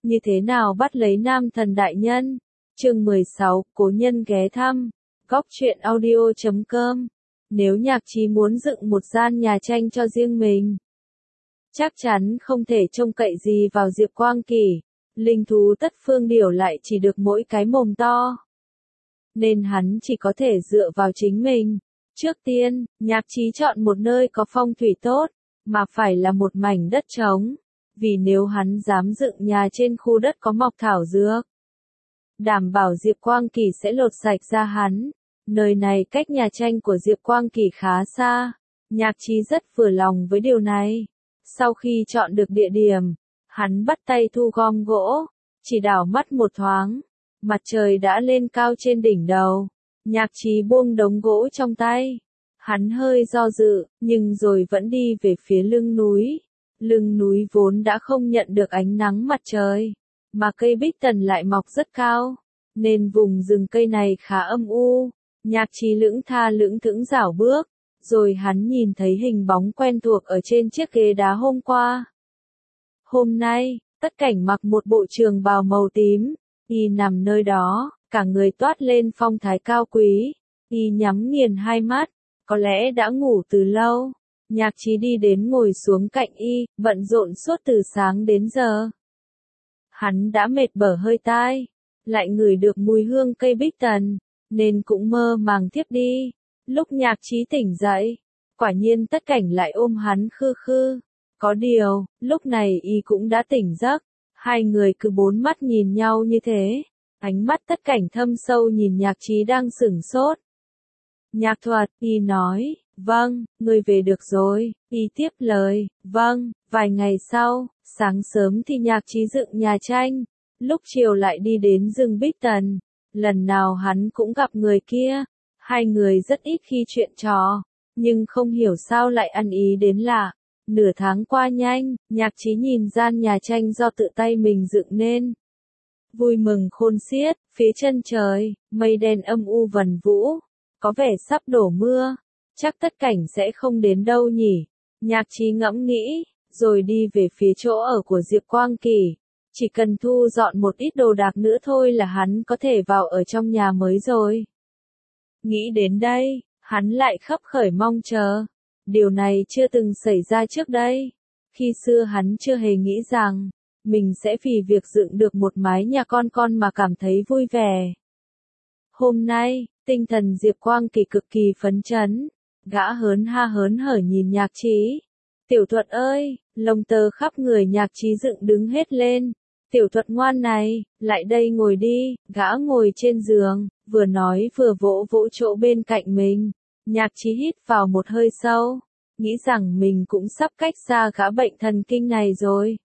như thế nào bắt lấy nam thần đại nhân. Chương 16, cố nhân ghé thăm. Góc truyện audio.com. Nếu Nhạc Trí muốn dựng một gian nhà tranh cho riêng mình, chắc chắn không thể trông cậy gì vào Diệp Quang Kỷ. Linh thú Tất Phương Điểu lại chỉ được mỗi cái mồm to, nên hắn chỉ có thể dựa vào chính mình. Trước tiên, Nhạc Trí chọn một nơi có phong thủy tốt, mà phải là một mảnh đất trống, vì nếu hắn dám dựng nhà trên khu đất có mọc thảo dược, đảm bảo Diệp Quang Kỷ sẽ lột sạch da hắn. Nơi này cách nhà tranh của Diệp Quang Kỷ khá xa, Nhạc Trí rất vừa lòng với điều này. Sau khi chọn được địa điểm, hắn bắt tay thu gom gỗ, chỉ đảo mắt một thoáng, mặt trời đã lên cao trên đỉnh đầu. Nhạc Trí buông đống gỗ trong tay, hắn hơi do dự, nhưng rồi vẫn đi về phía lưng núi. Lưng núi vốn đã không nhận được ánh nắng mặt trời, mà cây bích tần lại mọc rất cao, nên vùng rừng cây này khá âm u. Nhạc Trí lững tha lững thững rảo bước, rồi hắn nhìn thấy hình bóng quen thuộc ở trên chiếc ghế đá hôm qua. Hôm nay, Tất Cảnh mặc một bộ trường bào màu tím, y nằm nơi đó, cả người toát lên phong thái cao quý, y nhắm nghiền hai mắt, có lẽ đã ngủ từ lâu. Nhạc Trí đi đến ngồi xuống cạnh y, bận rộn suốt từ sáng đến giờ. Hắn đã mệt bở hơi tai, lại ngửi được mùi hương cây bích tần, nên cũng mơ màng thiếp đi. Lúc Nhạc Trí tỉnh dậy, quả nhiên Tất Cảnh lại ôm hắn khư khư. Có điều, lúc này y cũng đã tỉnh giấc, hai người cứ bốn mắt nhìn nhau như thế. Ánh mắt Tất Cảnh thâm sâu nhìn Nhạc Trí đang sửng sốt. Nhạc Thuật, y nói, vâng, ngươi về được rồi. Y tiếp lời, vâng. Vài ngày sau, sáng sớm thì Nhạc Trí dựng nhà tranh, lúc chiều lại đi đến rừng bích tần. Lần nào hắn cũng gặp người kia, hai người rất ít khi chuyện trò, nhưng không hiểu sao lại ăn ý đến lạ. Nửa tháng qua nhanh, Nhạc Trí nhìn gian nhà tranh do tự tay mình dựng nên, vui mừng khôn xiết. Phía chân trời, mây đen âm u vần vũ, có vẻ sắp đổ mưa, chắc Tất Cảnh sẽ không đến đâu nhỉ. Nhạc Trí ngẫm nghĩ, rồi đi về phía chỗ ở của Diệp Quang Kỷ. Chỉ cần thu dọn một ít đồ đạc nữa thôi là hắn có thể vào ở trong nhà mới rồi. Nghĩ đến đây, hắn lại khấp khởi mong chờ. Điều này chưa từng xảy ra trước đây. Khi xưa hắn chưa hề nghĩ rằng mình sẽ vì việc dựng được một mái nhà con mà cảm thấy vui vẻ. Hôm nay, tinh thần Diệp Quang Kỷ cực kỳ phấn chấn. Gã hớn ha hớn hở nhìn Nhạc Trí. Tiểu Thuật ơi, lông tơ khắp người Nhạc Trí dựng đứng hết lên. Tiểu Thuật ngoan này, lại đây ngồi đi. Gã ngồi trên giường, vừa nói vừa vỗ vỗ chỗ bên cạnh mình. Nhạc Trí hít vào một hơi sâu, nghĩ rằng mình cũng sắp cách xa gã bệnh thần kinh này rồi,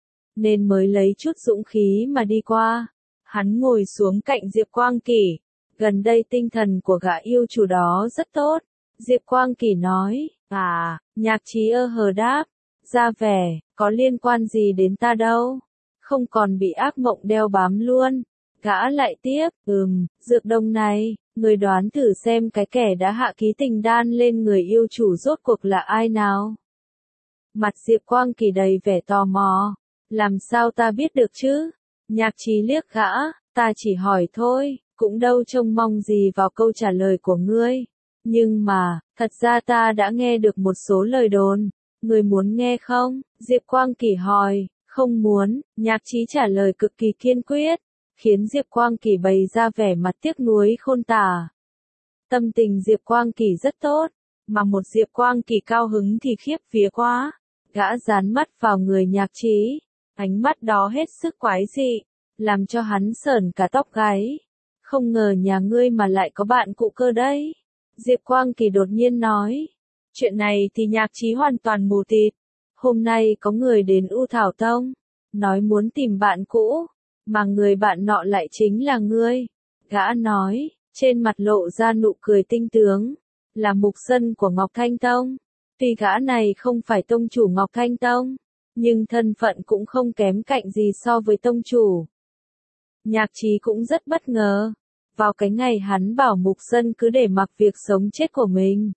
nên mới lấy chút dũng khí mà đi qua. Hắn ngồi xuống cạnh Diệp Quang Kỷ. Gần đây tinh thần của gã yêu chủ đó rất tốt. Diệp Quang Kỷ nói, Nhạc Trí hờ đáp, ra vẻ, có liên quan gì đến ta đâu, không còn bị ác mộng đeo bám luôn. Gã lại tiếp, dược đông này, người đoán thử xem cái kẻ đã hạ ký tình đan lên người yêu chủ rốt cuộc là ai nào. Mặt Diệp Quang Kỷ đầy vẻ tò mò, làm sao ta biết được chứ? Nhạc Trí liếc gã, ta chỉ hỏi thôi, cũng đâu trông mong gì vào câu trả lời của ngươi. Nhưng mà, thật ra ta đã nghe được một số lời đồn, ngươi muốn nghe không? Diệp Quang Kỷ hỏi, không muốn. Nhạc Trí trả lời cực kỳ kiên quyết, khiến Diệp Quang Kỷ bày ra vẻ mặt tiếc nuối khôn tả. Tâm tình Diệp Quang Kỷ rất tốt, mà một Diệp Quang Kỷ cao hứng thì khiếp vía quá. Gã dán mắt vào người Nhạc Trí, ánh mắt đó hết sức quái dị, làm cho hắn sởn cả tóc gáy. Không ngờ nhà ngươi mà lại có bạn cụ cơ đấy. Diệp Quang Kỷ đột nhiên nói. Chuyện này thì Nhạc Trí hoàn toàn mù tịt. Hôm nay có người đến U Thảo Tông, nói muốn tìm bạn cũ, mà người bạn nọ lại chính là ngươi. Gã nói, trên mặt lộ ra nụ cười tinh tướng, là mục sân của Ngọc Thanh Tông. Tuy gã này không phải tông chủ Ngọc Thanh Tông, nhưng thân phận cũng không kém cạnh gì so với tông chủ. Nhạc Trí cũng rất bất ngờ. Vào cái ngày hắn bảo mục sân cứ để mặc việc sống chết của mình,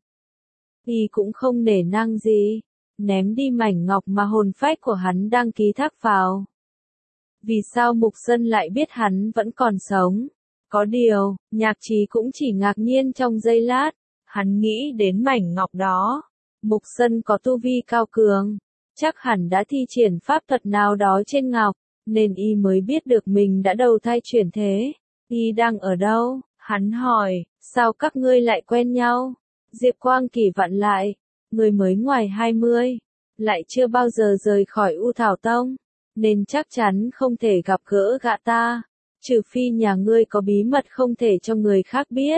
y cũng không nể nang gì, ném đi mảnh ngọc mà hồn phách của hắn đang ký thác vào. Vì sao Mục Sân lại biết hắn vẫn còn sống? Có điều, Nhạc Trí cũng chỉ ngạc nhiên trong giây lát, hắn nghĩ đến mảnh ngọc đó. Mục Sân có tu vi cao cường, chắc hẳn đã thi triển pháp thuật nào đó trên ngọc, nên y mới biết được mình đã đầu thai chuyển thế. Y đang ở đâu? Hắn hỏi, sao các ngươi lại quen nhau? Diệp Quang Kỳ vặn lại, người mới ngoài 20, lại chưa bao giờ rời khỏi U Thảo Tông, nên chắc chắn không thể gặp gỡ gã ta, trừ phi nhà ngươi có bí mật không thể cho người khác biết.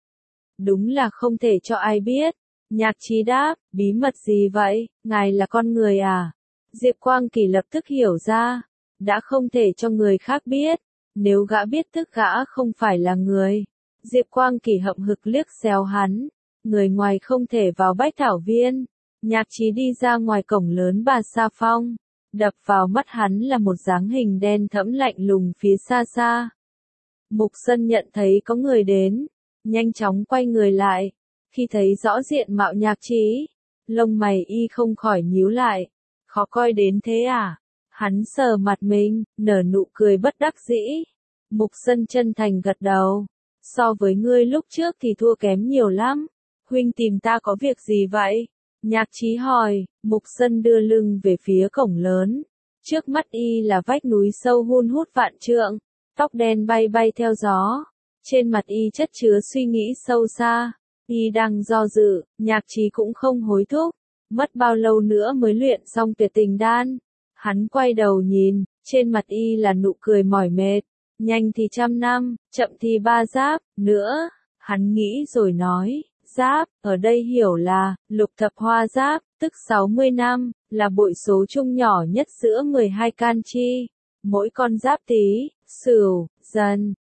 Đúng là không thể cho ai biết. Nhạc Trí đáp, bí mật gì vậy, ngài là con người à? Diệp Quang Kỳ lập tức hiểu ra, đã không thể cho người khác biết, nếu gã biết tức gã không phải là người. Diệp Quang Kỳ hậm hực liếc xéo hắn, người ngoài không thể vào Bách Thảo Viên. Nhạc Trí đi ra ngoài cổng lớn Bà Sa Phong, đập vào mắt hắn là một dáng hình đen thẫm lạnh lùng phía xa xa. Mục Sân nhận thấy có người đến, nhanh chóng quay người lại, khi thấy rõ diện mạo Nhạc Trí, lông mày y không khỏi nhíu lại, khó coi đến thế à? Hắn sờ mặt mình, nở nụ cười bất đắc dĩ. Mục Sân chân thành gật đầu, so với ngươi lúc trước thì thua kém nhiều lắm. Huynh tìm ta có việc gì vậy? Nhạc Trí hỏi. Mục Sân đưa lưng về phía cổng lớn, trước mắt y là vách núi sâu hun hút vạn trượng, tóc đen bay bay theo gió, trên mặt y chất chứa suy nghĩ sâu xa. Y đang do dự, Nhạc Trí cũng không hối thúc, mất bao lâu nữa mới luyện xong Tuyệt Tình Đan. Hắn quay đầu nhìn, trên mặt y là nụ cười mỏi mệt, nhanh thì 100 năm, chậm thì 3 giáp, nữa, hắn nghĩ rồi nói, giáp, ở đây hiểu là, lục thập hoa giáp, tức 60 năm, là bội số chung nhỏ nhất giữa 12 can chi. Mỗi con giáp Tý, Sửu, Dần,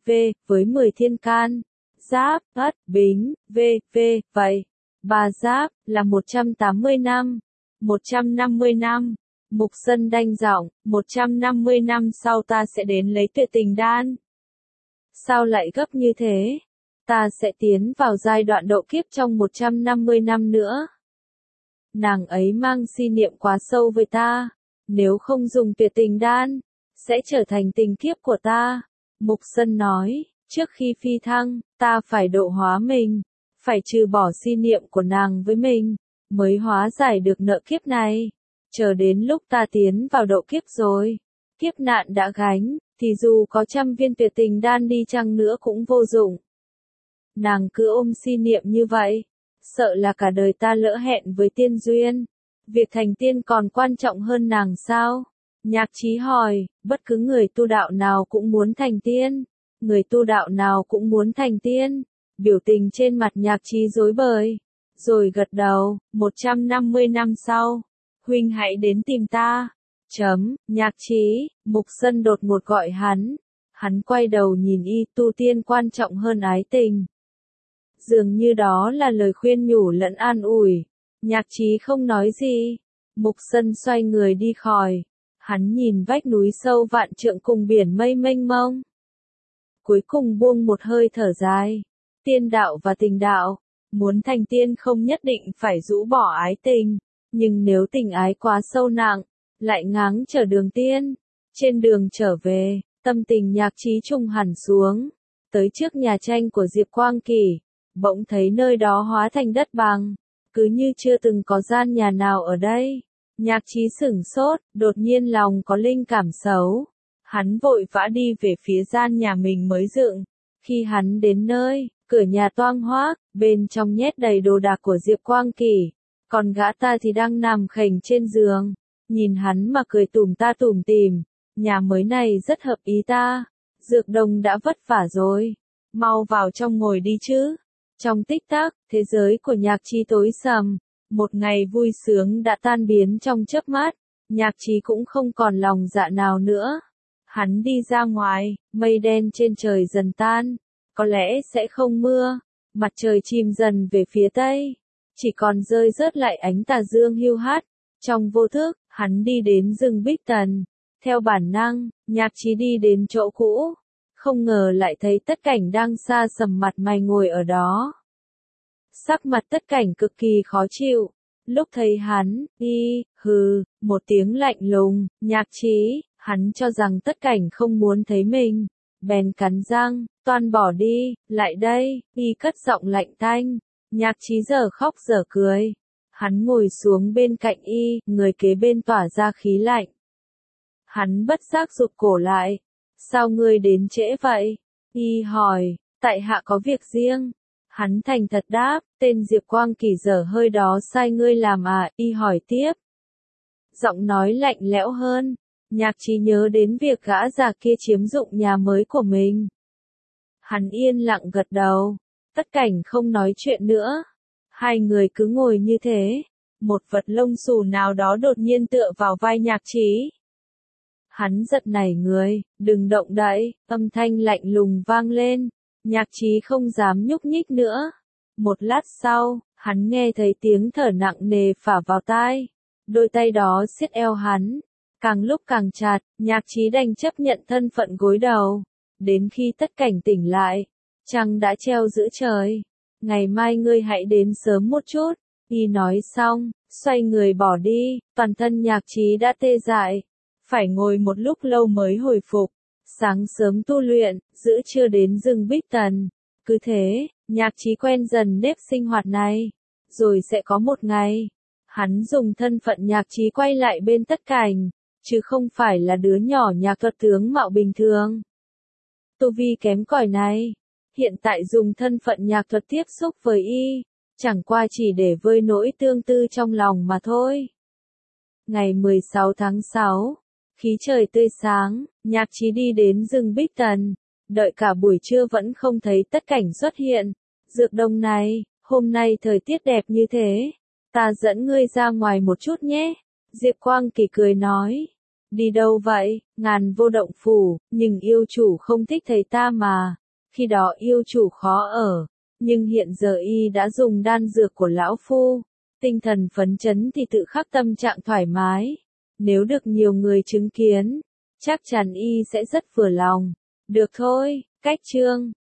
với 10 thiên can. Giáp, Ất, Bính, vậy. 3 giáp, là 180 năm. 150 năm. Mục Sân đanh giọng, 150 năm sau ta sẽ đến lấy Tuyệt Tình Đan. Sao lại gấp như thế? Ta sẽ tiến vào giai đoạn độ kiếp trong 150 năm nữa. Nàng ấy mang si niệm quá sâu với ta, nếu không dùng Tuyệt Tình Đan, sẽ trở thành tình kiếp của ta. Mục Sân nói, trước khi phi thăng, ta phải độ hóa mình, phải trừ bỏ si niệm của nàng với mình, mới hóa giải được nợ kiếp này. Chờ đến lúc ta tiến vào độ kiếp rồi, kiếp nạn đã gánh, thì dù có 100 viên Tuyệt Tình Đan đi chăng nữa cũng vô dụng. Nàng cứ ôm si niệm như vậy, sợ là cả đời ta lỡ hẹn với tiên duyên. Việc thành tiên còn quan trọng hơn nàng sao? Nhạc Trí hỏi, bất cứ người tu đạo nào cũng muốn thành tiên. Người tu đạo nào cũng muốn thành tiên. Biểu tình trên mặt Nhạc Trí rối bời, rồi gật đầu, 150 năm sau, huynh hãy đến tìm ta. Nhạc Trí, Mục Sân đột ngột gọi hắn. Hắn quay đầu nhìn y, tu tiên quan trọng hơn ái tình. Dường như đó là lời khuyên nhủ lẫn an ủi. Nhạc Trí không nói gì. Mục Sân xoay người đi khỏi. Hắn nhìn vách núi sâu vạn trượng cùng biển mây mênh mông. Cuối cùng buông một hơi thở dài. Tiên đạo và tình đạo. Muốn thành tiên không nhất định phải rũ bỏ ái tình. Nhưng nếu tình ái quá sâu nặng, lại ngáng trở đường tiên. Trên đường trở về, tâm tình Nhạc Trí trùng hẳn xuống. Tới trước nhà tranh của Diệp Quang Kỳ, bỗng thấy nơi đó hóa thành đất bằng, cứ như chưa từng có gian nhà nào ở đây. Nhạc Trí sửng sốt, đột nhiên lòng có linh cảm xấu. Hắn vội vã đi về phía gian nhà mình mới dựng. Khi hắn đến nơi, cửa nhà toang hoác, bên trong nhét đầy đồ đạc của Diệp Quang Kỳ. Còn gã ta thì đang nằm khềnh trên giường. Nhìn hắn mà cười tủm ta tủm tỉm. Nhà mới này rất hợp ý ta. Dược đồng đã vất vả rồi. Mau vào trong ngồi đi chứ. Trong tích tắc, thế giới của Nhạc Trí tối sầm. Một ngày vui sướng đã tan biến trong chớp mắt. Nhạc Trí cũng không còn lòng dạ nào nữa. Hắn đi ra ngoài, mây đen trên trời dần tan. Có lẽ sẽ không mưa. Mặt trời chìm dần về phía tây. Chỉ còn rơi rớt lại ánh tà dương hiu hắt. Trong vô thức, hắn đi đến rừng Bích Tần. Theo bản năng, Nhạc Trí đi đến chỗ cũ. Không ngờ lại thấy Tất Cảnh đang xa sầm mặt mày ngồi ở đó. Sắc mặt Tất Cảnh cực kỳ khó chịu. Lúc thấy hắn, hừ, một tiếng lạnh lùng, Nhạc Trí, Hắn cho rằng Tất Cảnh không muốn thấy mình, bèn cắn răng, toan bỏ đi, lại đây, y cất giọng lạnh tanh. Nhạc Chí giờ khóc giờ cười. Hắn ngồi xuống bên cạnh y, người kế bên tỏa ra khí lạnh. Hắn bất giác rụt cổ lại. Sao ngươi đến trễ vậy? Y hỏi, tại hạ có việc riêng. Hắn thành thật đáp, tên Diệp Quang Kỳ dở hơi đó sai ngươi làm à? Y hỏi tiếp. Giọng nói lạnh lẽo hơn. Nhạc Chí nhớ đến việc gã già kia chiếm dụng nhà mới của mình. Hắn yên lặng gật đầu. Tất Cảnh không nói chuyện nữa. Hai người cứ ngồi như thế. Một vật lông xù nào đó đột nhiên tựa vào vai Nhạc Chí. Hắn giật nảy người, đừng động đậy, âm thanh lạnh lùng vang lên. Nhạc Chí không dám nhúc nhích nữa. Một lát sau, hắn nghe thấy tiếng thở nặng nề phả vào tai. Đôi tay đó siết eo hắn. Càng lúc càng chặt, Nhạc Chí đành chấp nhận thân phận gối đầu. Đến khi Tất Cảnh tỉnh lại, trăng đã treo giữa trời. Ngày mai ngươi hãy đến sớm một chút. Y nói xong, xoay người bỏ đi, toàn thân Nhạc Chí đã tê dại. Phải ngồi một lúc lâu mới hồi phục. Sáng sớm tu luyện, giữa trưa đến rừng Bích Tần. Cứ thế, Nhạc Chí quen dần nếp sinh hoạt này. Rồi sẽ có một ngày, hắn dùng thân phận Nhạc Chí quay lại bên Tất Cảnh, chứ không phải là đứa nhỏ nhạc thuật tướng mạo bình thường. Tu vi kém cỏi này, hiện tại dùng thân phận nhạc thuật tiếp xúc với y, chẳng qua chỉ để vơi nỗi tương tư trong lòng mà thôi. Ngày 16 tháng 6, khí trời tươi sáng, Nhạc Chí đi đến rừng Bích Tần, đợi cả buổi trưa vẫn không thấy Tất Cảnh xuất hiện. Dược Đông này, hôm nay thời tiết đẹp như thế, ta dẫn ngươi ra ngoài một chút nhé. Diệp Quang Kỳ cười nói. Đi đâu vậy? Ngàn Vô Động Phủ, nhưng yêu chủ không thích thấy ta mà. Khi đó yêu chủ khó ở, nhưng hiện giờ y đã dùng đan dược của lão phu. Tinh thần phấn chấn thì tự khắc tâm trạng thoải mái. Nếu được nhiều người chứng kiến, chắc chắn y sẽ rất vừa lòng. Được thôi, cách chương.